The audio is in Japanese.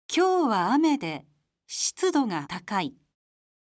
今日は雨で湿度が高い。